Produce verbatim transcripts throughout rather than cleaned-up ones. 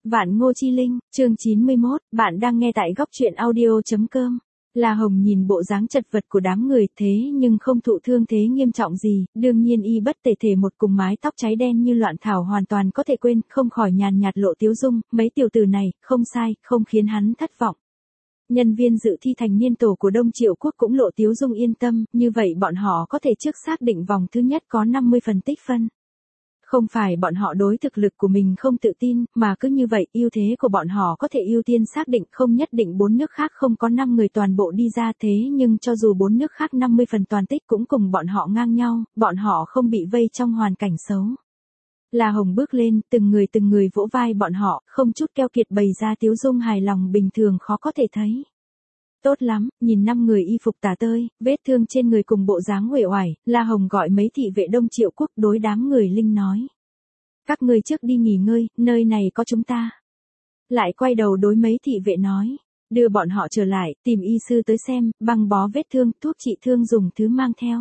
Vạn Ngô Chi Linh, chương chín mươi mốt, bạn đang nghe tại góc truyện audio.com. La Hồng nhìn bộ dáng chật vật của đám người thế nhưng không thụ thương thế nghiêm trọng gì, đương nhiên y bất tề thể một cùng mái tóc cháy đen như loạn thảo hoàn toàn có thể quên, không khỏi nhàn nhạt lộ tiếu dung, mấy tiểu tử này, không sai, không khiến hắn thất vọng. Nhân viên dự thi thành niên tổ của Đông Triệu Quốc cũng lộ tiếu dung yên tâm, như vậy bọn họ có thể trước xác định vòng thứ nhất có năm mươi phần tích phân. Không phải bọn họ đối thực lực của mình không tự tin, mà cứ như vậy, ưu thế của bọn họ có thể ưu tiên xác định, không nhất định bốn nước khác không có năm người toàn bộ đi ra thế nhưng cho dù bốn nước khác năm mươi phần toàn tích cũng cùng bọn họ ngang nhau, bọn họ không bị vây trong hoàn cảnh xấu. La Hồng bước lên, từng người từng người vỗ vai bọn họ, không chút keo kiệt bày ra tiếu dung hài lòng bình thường khó có thể thấy. Tốt lắm, nhìn năm người y phục tả tơi, vết thương trên người cùng bộ dáng uể oải, La Hồng gọi mấy thị vệ Đông Triệu Quốc đối đám người Linh nói. Các ngươi trước đi nghỉ ngơi, nơi này có chúng ta. Lại quay đầu đối mấy thị vệ nói, đưa bọn họ trở lại, tìm y sư tới xem, băng bó vết thương, thuốc trị thương dùng thứ mang theo.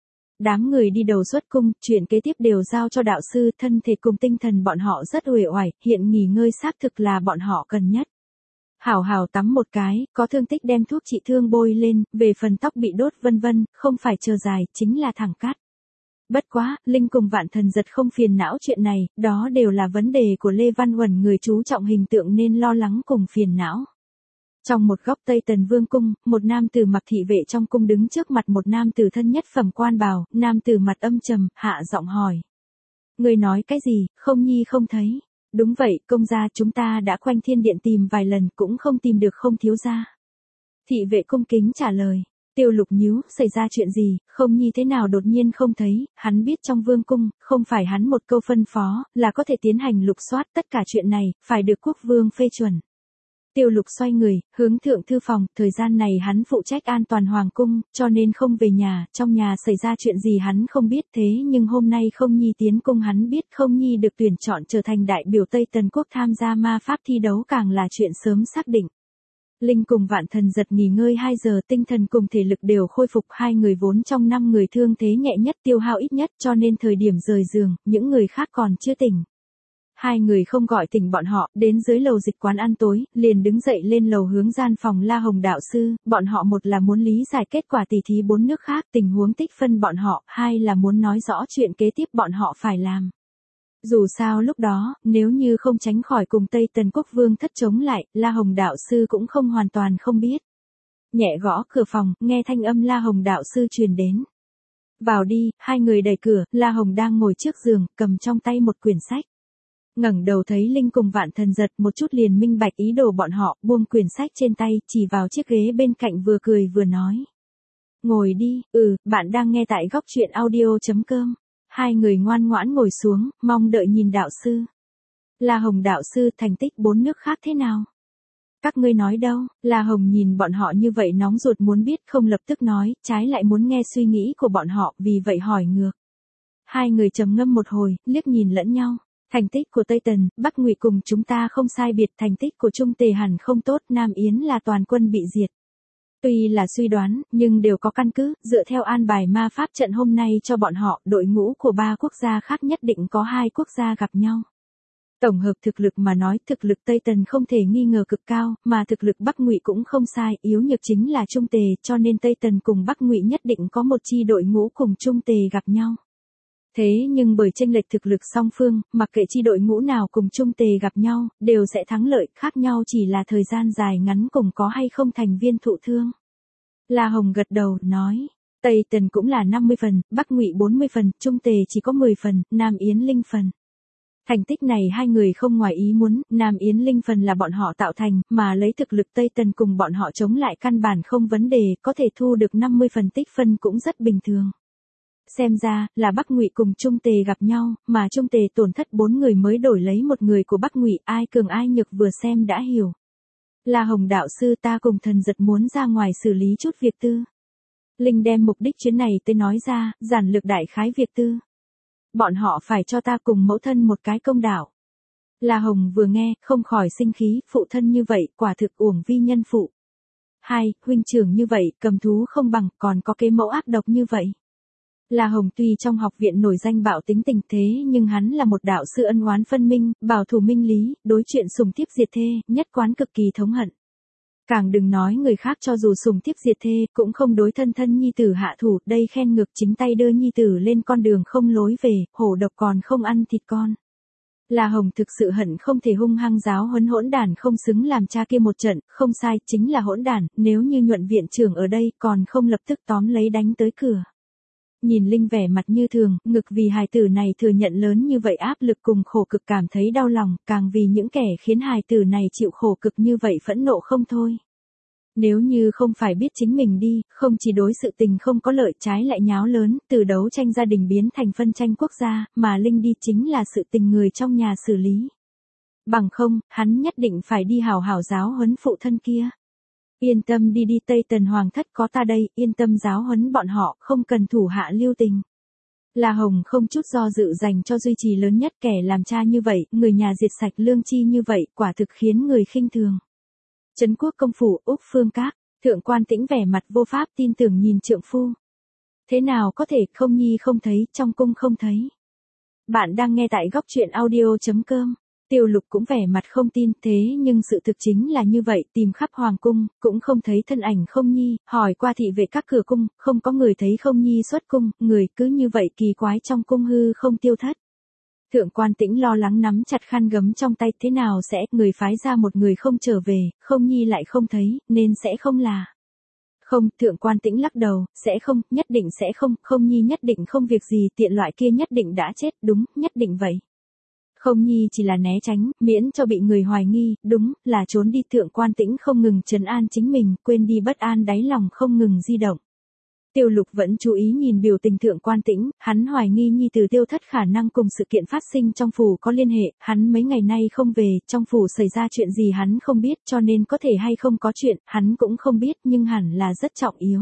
Đám người đi đầu xuất cung, chuyện kế tiếp đều giao cho đạo sư, thân thể cùng tinh thần bọn họ rất uể oải, hiện nghỉ ngơi xác thực là bọn họ cần nhất. Hảo hảo tắm một cái, có thương tích đem thuốc trị thương bôi lên, về phần tóc bị đốt vân vân, không phải chờ dài, chính là thẳng cắt. Bất quá, Linh cùng Vạn Thần Giật không phiền não chuyện này, đó đều là vấn đề của Lê Văn Huẩn người chú trọng hình tượng nên lo lắng cùng phiền não. Trong một góc Tây Tần Vương cung, một nam tử mặc thị vệ trong cung đứng trước mặt một nam tử thân nhất phẩm quan bào, nam tử mặt âm trầm, hạ giọng hỏi. Người nói cái gì, không nhi không thấy. Đúng vậy, công gia chúng ta đã quanh thiên điện tìm vài lần cũng không tìm được không thiếu gia. Thị vệ cung kính trả lời. Tiêu Lục nhíu, xảy ra chuyện gì, không nhi thế nào đột nhiên không thấy, hắn biết trong vương cung, không phải hắn một câu phân phó, là có thể tiến hành lục soát tất cả chuyện này, phải được quốc vương phê chuẩn. Tiêu Lục xoay người, hướng thượng thư phòng, thời gian này hắn phụ trách an toàn hoàng cung, cho nên không về nhà, trong nhà xảy ra chuyện gì hắn không biết thế nhưng hôm nay không nhi tiến cung hắn biết không nhi được tuyển chọn trở thành đại biểu Tây Tần Quốc tham gia ma pháp thi đấu càng là chuyện sớm xác định. Linh cùng Vạn Thần Giật nghỉ ngơi hai giờ tinh thần cùng thể lực đều khôi phục hai người vốn trong năm người thương thế nhẹ nhất tiêu hao ít nhất cho nên thời điểm rời giường, những người khác còn chưa tỉnh. Hai người không gọi tỉnh bọn họ, đến dưới lầu dịch quán ăn tối, liền đứng dậy lên lầu hướng gian phòng La Hồng đạo sư, bọn họ một là muốn lý giải kết quả tỷ thí bốn nước khác, tình huống tích phân bọn họ, hai là muốn nói rõ chuyện kế tiếp bọn họ phải làm. Dù sao lúc đó, nếu như không tránh khỏi cùng Tây Tần Quốc vương thất chống lại, La Hồng đạo sư cũng không hoàn toàn không biết. Nhẹ gõ cửa phòng, nghe thanh âm La Hồng đạo sư truyền đến. Vào đi, hai người đẩy cửa, La Hồng đang ngồi trước giường, cầm trong tay một quyển sách. Ngẩng đầu thấy Linh cùng Vạn Thần Giật một chút liền minh bạch ý đồ bọn họ, buông quyển sách trên tay, chỉ vào chiếc ghế bên cạnh vừa cười vừa nói. Ngồi đi, ừ, bạn đang nghe tại góc truyện audio.com. Hai người ngoan ngoãn ngồi xuống, mong đợi nhìn đạo sư. La Hồng đạo sư, thành tích bốn nước khác thế nào? Các ngươi nói đâu? La Hồng nhìn bọn họ như vậy nóng ruột muốn biết không lập tức nói, trái lại muốn nghe suy nghĩ của bọn họ, vì vậy hỏi ngược. Hai người trầm ngâm một hồi, liếc nhìn lẫn nhau. Thành tích của Tây Tần, Bắc Ngụy cùng chúng ta không sai biệt, thành tích của Trung Tề hẳn không tốt, Nam Yến là toàn quân bị diệt. Tuy là suy đoán, nhưng đều có căn cứ, dựa theo an bài ma pháp trận hôm nay cho bọn họ, đội ngũ của ba quốc gia khác nhất định có hai quốc gia gặp nhau. Tổng hợp thực lực mà nói, thực lực Tây Tần không thể nghi ngờ cực cao, mà thực lực Bắc Ngụy cũng không sai, yếu nhược chính là Trung Tề, cho nên Tây Tần cùng Bắc Ngụy nhất định có một chi đội ngũ cùng Trung Tề gặp nhau. Thế nhưng bởi chênh lệch thực lực song phương, mặc kệ chi đội ngũ nào cùng Trung Tề gặp nhau, đều sẽ thắng lợi, khác nhau chỉ là thời gian dài ngắn cùng có hay không thành viên thụ thương. La Hồng gật đầu, nói, Tây Tần cũng là năm mươi phần, Bắc Ngụy bốn mươi phần, Trung Tề chỉ có mười phần, Nam Yến Linh phần. Thành tích này hai người không ngoài ý muốn, Nam Yến Linh phần là bọn họ tạo thành, mà lấy thực lực Tây Tần cùng bọn họ chống lại căn bản không vấn đề, có thể thu được năm mươi phần tích phân cũng rất bình thường. Xem ra, là Bắc Ngụy cùng Trung Tề gặp nhau, mà Trung Tề tổn thất bốn người mới đổi lấy một người của Bắc Ngụy, ai cường ai nhược vừa xem đã hiểu. La Hồng đạo sư, ta cùng Thần Giật muốn ra ngoài xử lý chút việc tư. Linh đem mục đích chuyến này tới nói ra, giản lược đại khái việc tư. Bọn họ phải cho ta cùng mẫu thân một cái công đạo. La Hồng vừa nghe, không khỏi sinh khí, phụ thân như vậy, quả thực uổng vi nhân phụ. Hai, huynh trưởng như vậy, cầm thú không bằng, còn có kế mẫu ác độc như vậy. La Hồng tuy trong học viện nổi danh bạo tính tình thế nhưng hắn là một đạo sư ân oán phân minh, bảo thủ minh lý, đối chuyện sùng thiếp diệt thê, nhất quán cực kỳ thống hận. Càng đừng nói người khác cho dù sùng thiếp diệt thê, cũng không đối thân thân nhi tử hạ thủ, đây khen ngược chính tay đưa nhi tử lên con đường không lối về, hổ độc còn không ăn thịt con. La Hồng thực sự hận không thể hung hăng giáo huấn hỗn đản không xứng làm cha kia một trận, không sai, chính là hỗn đản, nếu như Nhuận viện trưởng ở đây còn không lập tức tóm lấy đánh tới cửa. Nhìn Linh vẻ mặt như thường, ngực vì hài tử này thừa nhận lớn như vậy áp lực cùng khổ cực cảm thấy đau lòng, càng vì những kẻ khiến hài tử này chịu khổ cực như vậy phẫn nộ không thôi. Nếu như không phải biết chính mình đi, không chỉ đối sự tình không có lợi trái lại nháo lớn, từ đấu tranh gia đình biến thành phân tranh quốc gia, mà Linh đi chính là sự tình người trong nhà xử lý. Bằng không, hắn nhất định phải đi hào hào giáo huấn phụ thân kia. Yên tâm đi đi Tây Tần Hoàng thất có ta đây, yên tâm giáo huấn bọn họ, không cần thủ hạ lưu tình. La Hồng không chút do dự dành cho duy trì lớn nhất kẻ làm cha như vậy, người nhà diệt sạch lương chi như vậy, quả thực khiến người khinh thường. Trấn quốc công phủ Úc Phương Các, Thượng Quan Tĩnh vẻ mặt vô pháp tin tưởng nhìn trượng phu. Thế nào có thể không nhi không thấy, trong cung không thấy. Bạn đang nghe tại góc truyện audio.com. Tiêu Lục cũng vẻ mặt không tin, thế nhưng sự thực chính là như vậy, tìm khắp hoàng cung, cũng không thấy thân ảnh Không Nhi, hỏi qua thị vệ các cửa cung, không có người thấy Không Nhi xuất cung, người cứ như vậy kỳ quái trong cung hư không tiêu thất. Thượng Quan Tĩnh lo lắng nắm chặt khăn gấm trong tay, thế nào sẽ, người phái ra một người không trở về, Không Nhi lại không thấy, nên sẽ không là. Không, Thượng Quan Tĩnh lắc đầu, sẽ không, nhất định sẽ không, Không Nhi nhất định không việc gì, tiện loại kia nhất định đã chết, đúng, nhất định vậy. Không Nhi chỉ là né tránh, miễn cho bị người hoài nghi, đúng, là trốn đi. Thượng Quan Tĩnh không ngừng trấn an chính mình, quên đi bất an đáy lòng không ngừng di động. Tiêu Lục vẫn chú ý nhìn biểu tình Thượng Quan Tĩnh, hắn hoài nghi nhi tử Tiêu Thất khả năng cùng sự kiện phát sinh trong phủ có liên hệ, hắn mấy ngày nay không về, trong phủ xảy ra chuyện gì hắn không biết, cho nên có thể hay không có chuyện, hắn cũng không biết, nhưng hẳn là rất trọng yếu.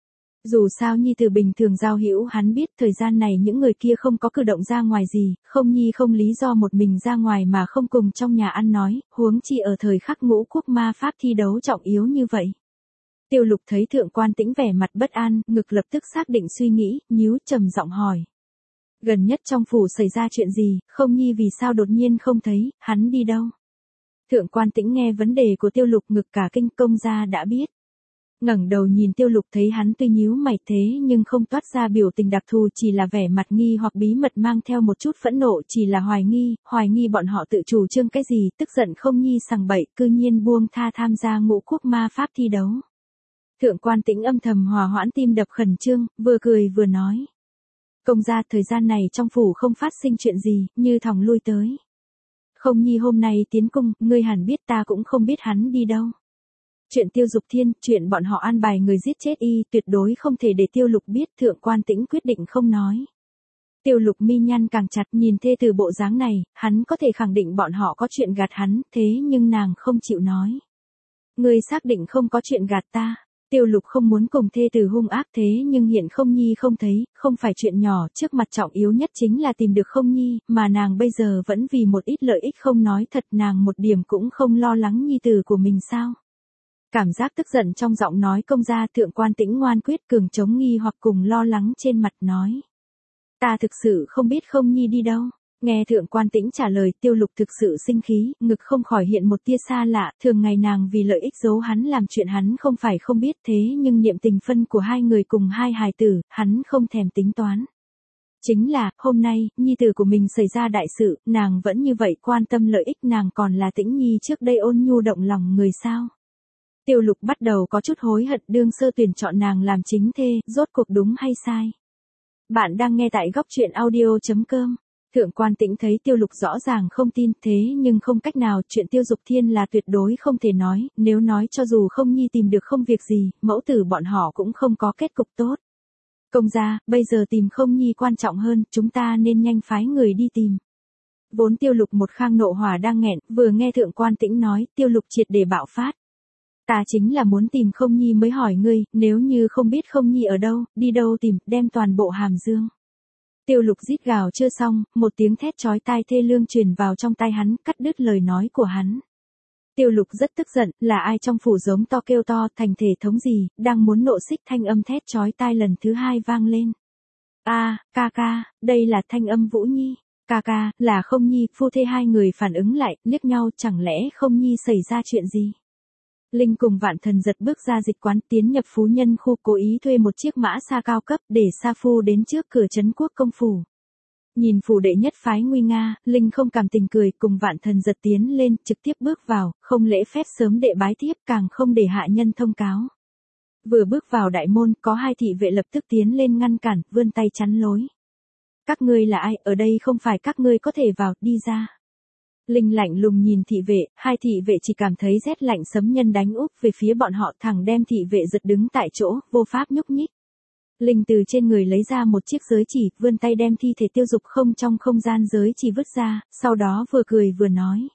Dù sao nhi tử bình thường giao hữu hắn biết, thời gian này những người kia không có cử động ra ngoài gì, Không Nhi không lý do một mình ra ngoài mà không cùng trong nhà ăn nói, huống chi ở thời khắc ngũ quốc ma pháp thi đấu trọng yếu như vậy. Tiêu Lục thấy Thượng Quan Tĩnh vẻ mặt bất an, ngực lập tức xác định suy nghĩ, nhíu trầm giọng hỏi. Gần nhất trong phủ xảy ra chuyện gì, Không Nhi vì sao đột nhiên không thấy, hắn đi đâu? Thượng Quan Tĩnh nghe vấn đề của Tiêu Lục ngực cả kinh, công gia đã biết. Ngẩng đầu nhìn Tiêu Lục thấy hắn tuy nhíu mày thế nhưng không toát ra biểu tình đặc thù, chỉ là vẻ mặt nghi hoặc bí mật mang theo một chút phẫn nộ, chỉ là hoài nghi, hoài nghi bọn họ tự chủ trương cái gì, tức giận Không Nhi sằng bậy, cư nhiên buông tha tham gia ngũ quốc ma pháp thi đấu. Thượng Quan Tĩnh âm thầm hòa hoãn tim đập khẩn trương, vừa cười vừa nói. Công gia thời gian này trong phủ không phát sinh chuyện gì, như thòng lui tới. Không Nhi hôm nay tiến cung, ngươi hẳn biết ta cũng không biết hắn đi đâu. Chuyện Tiêu Dục Thiên, chuyện bọn họ an bài người giết chết y, tuyệt đối không thể để Tiêu Lục biết. Thượng Quan Tĩnh quyết định không nói. Tiêu Lục mi nhăn càng chặt, nhìn thê từ bộ dáng này, hắn có thể khẳng định bọn họ có chuyện gạt hắn, thế nhưng nàng không chịu nói. Ngươi xác định không có chuyện gạt ta. Tiêu Lục không muốn cùng thê tử hung ác thế nhưng hiện Không Nhi không thấy, không phải chuyện nhỏ, trước mặt trọng yếu nhất chính là tìm được Không Nhi, mà nàng bây giờ vẫn vì một ít lợi ích không nói thật, nàng một điểm cũng không lo lắng nhi tử của mình sao. Cảm giác tức giận trong giọng nói công gia. Thượng Quan Tĩnh ngoan quyết cường chống nghi hoặc cùng lo lắng trên mặt nói. Ta thực sự không biết Không Nhi đi đâu. Nghe Thượng Quan Tĩnh trả lời, Tiêu Lục thực sự sinh khí, ngực không khỏi hiện một tia xa lạ, thường ngày nàng vì lợi ích giấu hắn làm chuyện hắn không phải không biết thế nhưng niệm tình phân của hai người cùng hai hài tử, hắn không thèm tính toán. Chính là, hôm nay, nhi tử của mình xảy ra đại sự, nàng vẫn như vậy quan tâm lợi ích, nàng còn là Tĩnh Nhi trước đây ôn nhu động lòng người sao. Tiêu Lục bắt đầu có chút hối hận đương sơ tuyển chọn nàng làm chính thê, rốt cuộc đúng hay sai. Bạn đang nghe tại góc truyện audio.com. Thượng Quan Tĩnh thấy Tiêu Lục rõ ràng không tin, thế nhưng không cách nào, chuyện Tiêu Dục Thiên là tuyệt đối không thể nói, nếu nói cho dù Không Nhi tìm được không việc gì, mẫu tử bọn họ cũng không có kết cục tốt. Công gia, bây giờ tìm Không Nhi quan trọng hơn, chúng ta nên nhanh phái người đi tìm. Vốn Tiêu Lục một khang nộ hỏa đang nghẹn, vừa nghe Thượng Quan Tĩnh nói, Tiêu Lục triệt để bạo phát. Ta chính là muốn tìm Không Nhi mới hỏi ngươi, nếu như không biết Không Nhi ở đâu, đi đâu tìm, đem toàn bộ Hàm Dương. Tiêu Lục rít gào chưa xong, một tiếng thét chói tai thê lương truyền vào trong tai hắn, cắt đứt lời nói của hắn. Tiêu Lục rất tức giận, là ai trong phủ giống to kêu to, thành thể thống gì, đang muốn nộ xích, thanh âm thét chói tai lần thứ hai vang lên. A, ca ca, đây là thanh âm Vũ Nhi. Ca ca, là Không Nhi, phu thê hai người phản ứng lại, liếc nhau, chẳng lẽ Không Nhi xảy ra chuyện gì? Linh cùng Vạn Thần giật bước ra dịch quán, tiến nhập phú nhân khu, cố ý thuê một chiếc mã xa cao cấp để Sa Phu đến trước cửa trấn quốc công phủ. Nhìn phủ đệ nhất phái nguy nga, Linh không cảm tình cười, cùng Vạn Thần giật tiến lên, trực tiếp bước vào, không lễ phép sớm đệ bái tiếp, càng không để hạ nhân thông cáo. Vừa bước vào đại môn, có hai thị vệ lập tức tiến lên ngăn cản, vươn tay chắn lối. Các ngươi là ai, ở đây không phải các ngươi có thể vào, đi ra. Linh lạnh lùng nhìn thị vệ, hai thị vệ chỉ cảm thấy rét lạnh sấm nhân đánh úp về phía bọn họ, thẳng đem thị vệ giật đứng tại chỗ, vô pháp nhúc nhích. Linh từ trên người lấy ra một chiếc giới chỉ, vươn tay đem thi thể Tiêu Dục Không trong không gian giới chỉ vứt ra, sau đó vừa cười vừa nói.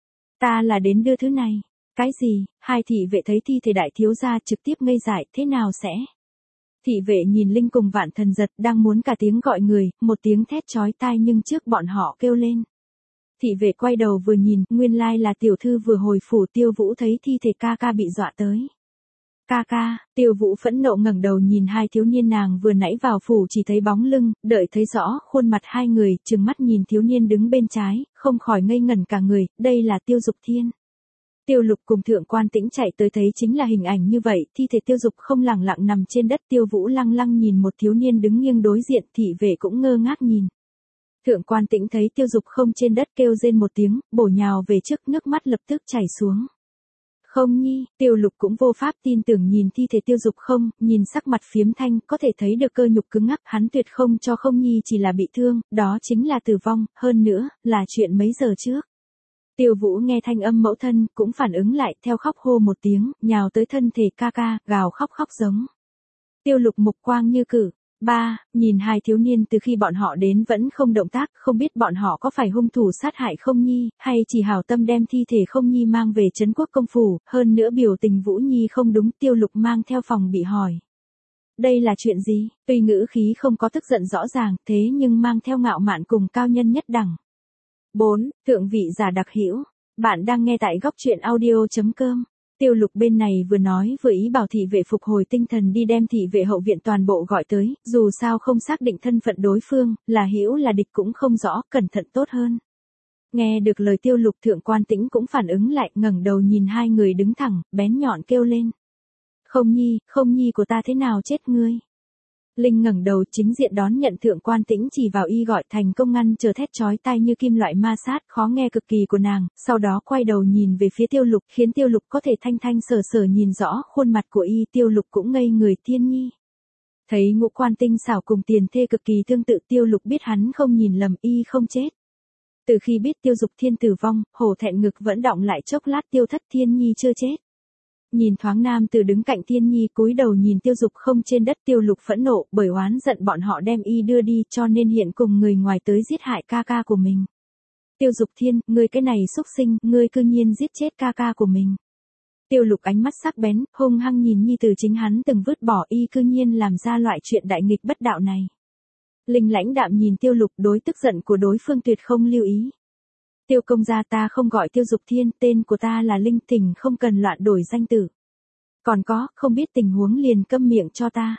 Ta là đến đưa thứ này. Cái gì? Hai thị vệ thấy thi thể đại thiếu gia trực tiếp ngây dại, thế nào sẽ? Thị vệ nhìn Linh cùng Vạn Thần giật, đang muốn cả tiếng gọi người, một tiếng thét chói tai nhưng trước bọn họ kêu lên. Thị vệ quay đầu vừa nhìn, nguyên lai là tiểu thư vừa hồi phủ. Tiêu Vũ thấy thi thể ca ca bị dọa tới. Ca ca, Tiêu Vũ phẫn nộ ngẩng đầu nhìn hai thiếu niên nàng vừa nãy vào phủ chỉ thấy bóng lưng, đợi thấy rõ khuôn mặt hai người, trừng mắt nhìn thiếu niên đứng bên trái, không khỏi ngây ngẩn cả người, đây là Tiêu Dục Thiên. Tiêu Lục cùng Thượng Quan Tĩnh chạy tới thấy chính là hình ảnh như vậy, thi thể Tiêu Dục Không lẳng lặng nằm trên đất. Tiêu Vũ lăng lăng nhìn một thiếu niên đứng nghiêng đối diện, thị vệ cũng ngơ ngác nhìn. Thượng Quan Tĩnh thấy Tiêu Dục Không trên đất kêu rên một tiếng, bổ nhào về trước, nước mắt lập tức chảy xuống. Không Nhi, Tiêu Lục cũng vô pháp tin tưởng nhìn thi thể Tiêu Dục Không, nhìn sắc mặt phiếm thanh, có thể thấy được cơ nhục cứng ngắc, hắn tuyệt không cho Không Nhi chỉ là bị thương, đó chính là tử vong, hơn nữa, là chuyện mấy giờ trước. Tiêu Vũ nghe thanh âm mẫu thân, cũng phản ứng lại, theo khóc hô một tiếng, nhào tới thân thể ca ca, gào khóc khóc giống. Tiêu Lục mục quang như cử. Ba, nhìn hai thiếu niên từ khi bọn họ đến vẫn không động tác, không biết bọn họ có phải hung thủ sát hại Không Nhi, hay chỉ hảo tâm đem thi thể Không Nhi mang về trấn quốc công phủ, hơn nữa biểu tình Vũ Nhi không đúng. Tiêu Lục mang theo phòng bị hỏi. Đây là chuyện gì? Tuy ngữ khí không có tức giận rõ ràng, thế nhưng mang theo ngạo mạn cùng cao nhân nhất đẳng. bốn. Thượng vị giả đặc hữu. Bạn đang nghe tại góc truyện audio chấm com. Tiêu Lục bên này vừa nói vừa ý bảo thị vệ phục hồi tinh thần đi đem thị vệ hậu viện toàn bộ gọi tới, dù sao không xác định thân phận đối phương, là hữu là địch cũng không rõ, cẩn thận tốt hơn. Nghe được lời Tiêu Lục, Thượng Quan Tĩnh cũng phản ứng lại, ngẩng đầu nhìn hai người đứng thẳng, bén nhọn kêu lên. Không Nhi, Không Nhi của ta thế nào chết ngươi? Linh ngẩng đầu chính diện đón nhận. Thượng Quan Tĩnh chỉ vào y gọi thành công ngăn chờ thét chói tai như kim loại ma sát khó nghe cực kỳ của nàng, sau đó quay đầu nhìn về phía Tiêu Lục, khiến Tiêu Lục có thể thanh thanh sờ sờ nhìn rõ khuôn mặt của y. Tiêu Lục cũng ngây người. Thiên Nhi. Thấy ngũ quan tinh xảo cùng tiền thê cực kỳ tương tự, Tiêu Lục biết hắn không nhìn lầm, y không chết. Từ khi biết Tiêu Dục Thiên tử vong, hổ thẹn ngực vẫn đọng lại chốc lát. Tiêu Thất Thiên Nhi chưa chết. Nhìn thoáng nam từ đứng cạnh Thiên Nhi cúi đầu nhìn Tiêu Dục Không trên đất. Tiêu Lục phẫn nộ bởi oán giận bọn họ đem y đưa đi, cho nên hiện cùng người ngoài tới giết hại ca ca của mình. Tiêu Dục Thiên, ngươi cái này xúc sinh, ngươi cư nhiên giết chết ca ca của mình. Tiêu Lục ánh mắt sắc bén, hung hăng nhìn nhi tử chính hắn từng vứt bỏ, y cư nhiên làm ra loại chuyện đại nghịch bất đạo này. Linh lãnh đạm nhìn Tiêu Lục, đối tức giận của đối phương tuyệt không lưu ý. Tiêu công gia, ta không gọi Tiêu Dục Thiên, tên của ta là Linh, thỉnh không cần loạn đổi danh tử. Còn có, không biết tình huống liền câm miệng cho ta.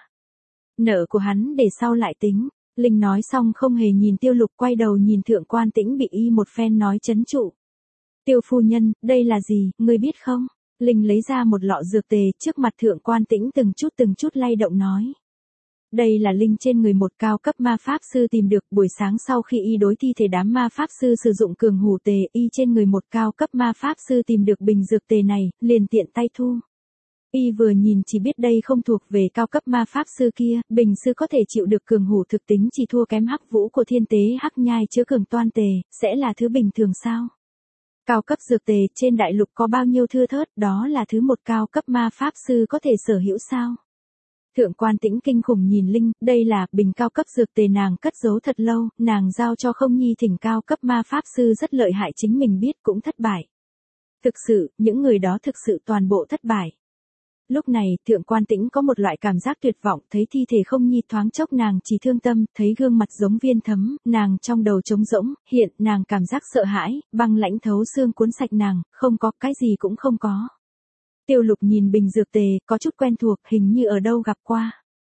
Nợ của hắn để sau lại tính. Linh nói xong không hề nhìn Tiêu Lục, quay đầu nhìn Thượng Quan Tĩnh bị y một phen nói trấn trụ. Tiêu phu nhân, đây là gì, ngươi biết không? Linh lấy ra một lọ dược tề trước mặt Thượng Quan Tĩnh, từng chút từng chút lay động nói. Đây là Linh trên người một cao cấp ma pháp sư tìm được, buổi sáng sau khi y đối thi thể đám ma pháp sư sử dụng cường hủ tề, y trên người một cao cấp ma pháp sư tìm được bình dược tề này, liền tiện tay thu. Y vừa nhìn chỉ biết đây không thuộc về cao cấp ma pháp sư kia, bình sư có thể chịu được cường hủ thực tính chỉ thua kém hắc vũ của thiên tế hắc nhai chứa cường toan tề, sẽ là thứ bình thường sao? Cao cấp dược tề trên đại lục có bao nhiêu thưa thớt, đó là thứ một cao cấp ma pháp sư có thể sở hữu sao? Thượng Quan Tĩnh kinh khủng nhìn Linh, đây là bình cao cấp dược tề nàng cất giấu thật lâu, nàng giao cho Không Nhi thỉnh cao cấp ma pháp sư rất lợi hại, chính mình biết cũng thất bại. Thực sự, những người đó thực sự toàn bộ thất bại. Lúc này, Thượng Quan Tĩnh có một loại cảm giác tuyệt vọng, thấy thi thể Không Nhi thoáng chốc nàng chỉ thương tâm, thấy gương mặt giống viên thấm, nàng trong đầu trống rỗng, hiện nàng cảm giác sợ hãi, băng lãnh thấu xương cuốn sạch nàng, không có, cái gì cũng không có. Tiêu Lục nhìn bình dược tề, có chút quen thuộc, hình như ở đâu gặp qua.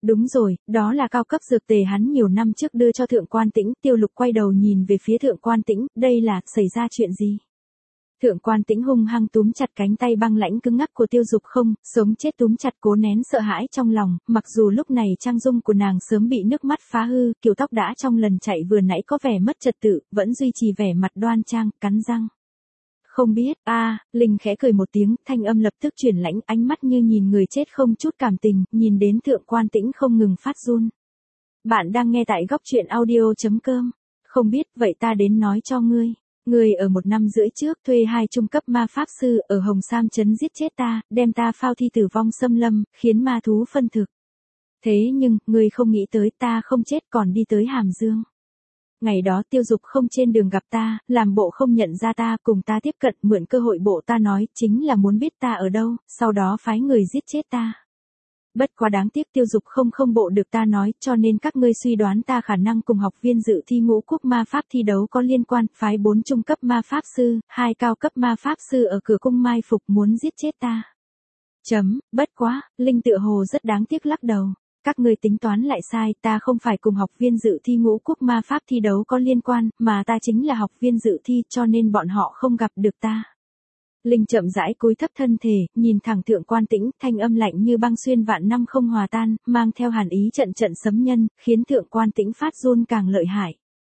Đúng rồi, đó là cao cấp dược tề hắn nhiều năm trước đưa cho Thượng Quan Tĩnh. Tiêu Lục quay đầu nhìn về phía Thượng Quan Tĩnh, đây là, xảy ra chuyện gì? Thượng Quan Tĩnh hung hăng túm chặt cánh tay băng lãnh cứng ngắc của Tiêu Dục Không, sống chết túm chặt cố nén sợ hãi trong lòng, mặc dù lúc này trang dung của nàng sớm bị nước mắt phá hư, kiểu tóc đã trong lần chạy vừa nãy có vẻ mất trật tự, vẫn duy trì vẻ mặt đoan trang, cắn răng. Không biết, a à, Linh khẽ cười một tiếng, thanh âm lập tức chuyển lãnh, ánh mắt như nhìn người chết không chút cảm tình, nhìn đến Thượng Quan Tĩnh không ngừng phát run. Bạn đang nghe tại góc truyện audio chấm com. Không biết, vậy ta đến nói cho ngươi. Ngươi ở một năm rưỡi trước thuê hai trung cấp ma pháp sư ở Hồng Sam Trấn giết chết ta, đem ta phao thi tử vong xâm lâm, khiến ma thú phân thực. Thế nhưng, ngươi không nghĩ tới ta không chết còn đi tới Hàm Dương. Ngày đó Tiêu Dục Không trên đường gặp ta, làm bộ không nhận ra ta, cùng ta tiếp cận, mượn cơ hội bộ ta nói, chính là muốn biết ta ở đâu, sau đó phái người giết chết ta. Bất quá đáng tiếc Tiêu Dục Không không bộ được ta nói, cho nên các ngươi suy đoán ta khả năng cùng học viên dự thi ngũ quốc ma pháp thi đấu có liên quan, phái bốn trung cấp ma pháp sư, hai cao cấp ma pháp sư ở cửa cung mai phục muốn giết chết ta. Chấm, bất quá, Linh tựa hồ rất đáng tiếc lắc đầu. Các ngươi tính toán lại sai, ta không phải cùng học viên dự thi ngũ quốc ma pháp thi đấu có liên quan, mà ta chính là học viên dự thi, cho nên bọn họ không gặp được ta. Linh chậm rãi cúi thấp thân thể, nhìn thẳng Thượng Quan Tĩnh, thanh âm lạnh như băng xuyên vạn năm không hòa tan, mang theo hàn ý trận trận sấm nhân, khiến Thượng Quan Tĩnh phát run càng lợi hại.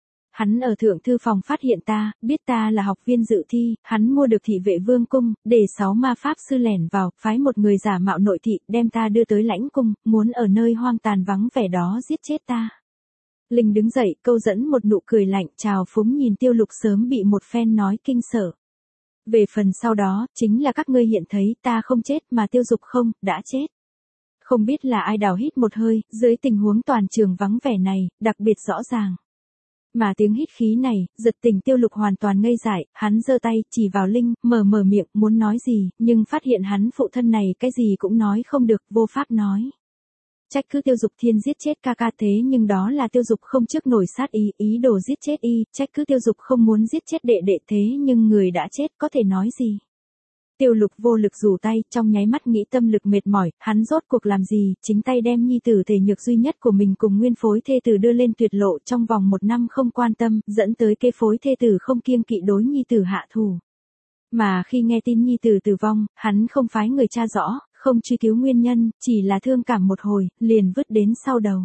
Hắn ở thượng thư phòng phát hiện ta, biết ta là học viên dự thi, hắn mua được thị vệ vương cung, để sáu ma pháp sư lẻn vào, phái một người giả mạo nội thị, đem ta đưa tới lãnh cung, muốn ở nơi hoang tàn vắng vẻ đó giết chết ta. Linh đứng dậy, câu dẫn một nụ cười lạnh, trào phúng nhìn Tiêu Lục sớm bị một phen nói kinh sợ. Về phần sau đó, chính là các ngươi hiện thấy ta không chết mà Tiêu Dục Không, đã chết. Không biết là ai đào hít một hơi, dưới tình huống toàn trường vắng vẻ này, đặc biệt rõ ràng. Mà tiếng hít khí này, giật tình Tiêu Lục hoàn toàn ngây dại, hắn giơ tay, chỉ vào Linh, mở mở miệng, muốn nói gì, nhưng phát hiện hắn phụ thân này cái gì cũng nói không được, vô pháp nói. Trách cứ Tiêu Dục Thiên giết chết ca ca thế nhưng đó là Tiêu Dục Không trước nổi sát ý, ý đồ giết chết y, trách cứ Tiêu Dục Không muốn giết chết đệ đệ thế nhưng người đã chết có thể nói gì. Tiêu Lục vô lực rủ tay, trong nháy mắt nghĩ tâm lực mệt mỏi, hắn rốt cuộc làm gì, chính tay đem nhi tử thể nhược duy nhất của mình cùng nguyên phối thê tử đưa lên tuyệt lộ trong vòng một năm không quan tâm, dẫn tới kế phối thê tử không kiêng kỵ đối nhi tử hạ thủ. Mà khi nghe tin nhi tử tử vong, hắn không phái người tra rõ, không truy cứu nguyên nhân, chỉ là thương cảm một hồi, liền vứt đến sau đầu.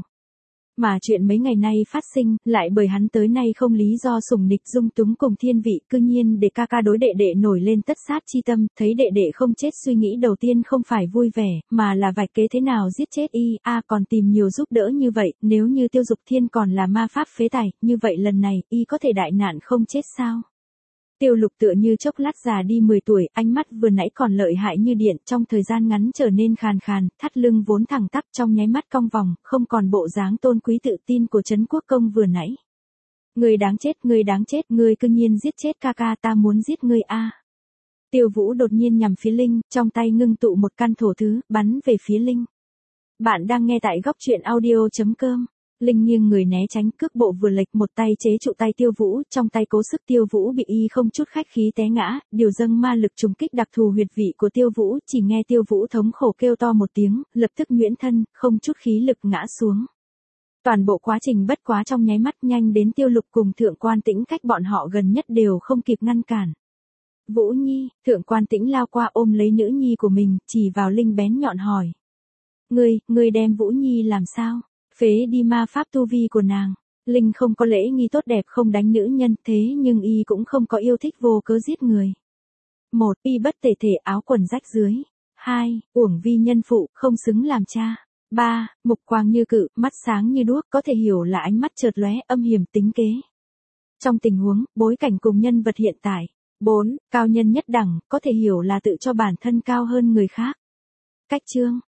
Mà chuyện mấy ngày nay phát sinh, lại bởi hắn tới nay không lý do sủng nịch dung túng cùng thiên vị, cư nhiên để ca ca đối đệ đệ nổi lên tất sát chi tâm, thấy đệ đệ không chết suy nghĩ đầu tiên không phải vui vẻ, mà là vạch kế thế nào giết chết y, a à, còn tìm nhiều giúp đỡ như vậy, nếu như Tiêu Dục Thiên còn là ma pháp phế tài, như vậy lần này, y có thể đại nạn không chết sao? Tiêu Lục tựa như chốc lát già đi mười tuổi, ánh mắt vừa nãy còn lợi hại như điện, trong thời gian ngắn trở nên khàn khàn, thắt lưng vốn thẳng tắp trong nháy mắt cong vòng, không còn bộ dáng tôn quý tự tin của Trấn Quốc Công vừa nãy. Người đáng chết, người đáng chết, người cư nhiên giết chết ca ca, ta muốn giết người a. Tiêu Vũ đột nhiên nhằm phía Linh, trong tay ngưng tụ một căn thổ thứ, bắn về phía Linh. Bạn đang nghe tại góc truyện audio chấm com. Linh nghiêng người né tránh, cước bộ vừa lệch, một tay chế trụ tay Tiêu Vũ, trong tay cố sức Tiêu Vũ bị y không chút khách khí té ngã, điều dâng ma lực trùng kích đặc thù huyệt vị của Tiêu Vũ, chỉ nghe Tiêu Vũ thống khổ kêu to một tiếng, lập tức nhuyễn thân, không chút khí lực ngã xuống. Toàn bộ quá trình bất quá trong nháy mắt, nhanh đến Tiêu Lục cùng Thượng Quan Tĩnh cách bọn họ gần nhất đều không kịp ngăn cản. Vũ Nhi, Thượng Quan Tĩnh lao qua ôm lấy nữ nhi của mình, chỉ vào Linh bén nhọn hỏi. Ngươi, ngươi đem Vũ Nhi làm sao? Phế đi ma pháp tu vi của nàng. Linh không có lễ nghi tốt đẹp không đánh nữ nhân, thế nhưng y cũng không có yêu thích vô cớ giết người. Một, y bất tể thể áo quần rách dưới. Hai, uổng vi nhân phụ, không xứng làm cha. Ba, mục quang như cự, mắt sáng như đuốc, có thể hiểu là ánh mắt chợt lóe, âm hiểm tính kế. Trong tình huống, bối cảnh cùng nhân vật hiện tại. Bốn, cao nhân nhất đẳng, có thể hiểu là tự cho bản thân cao hơn người khác. Cách chương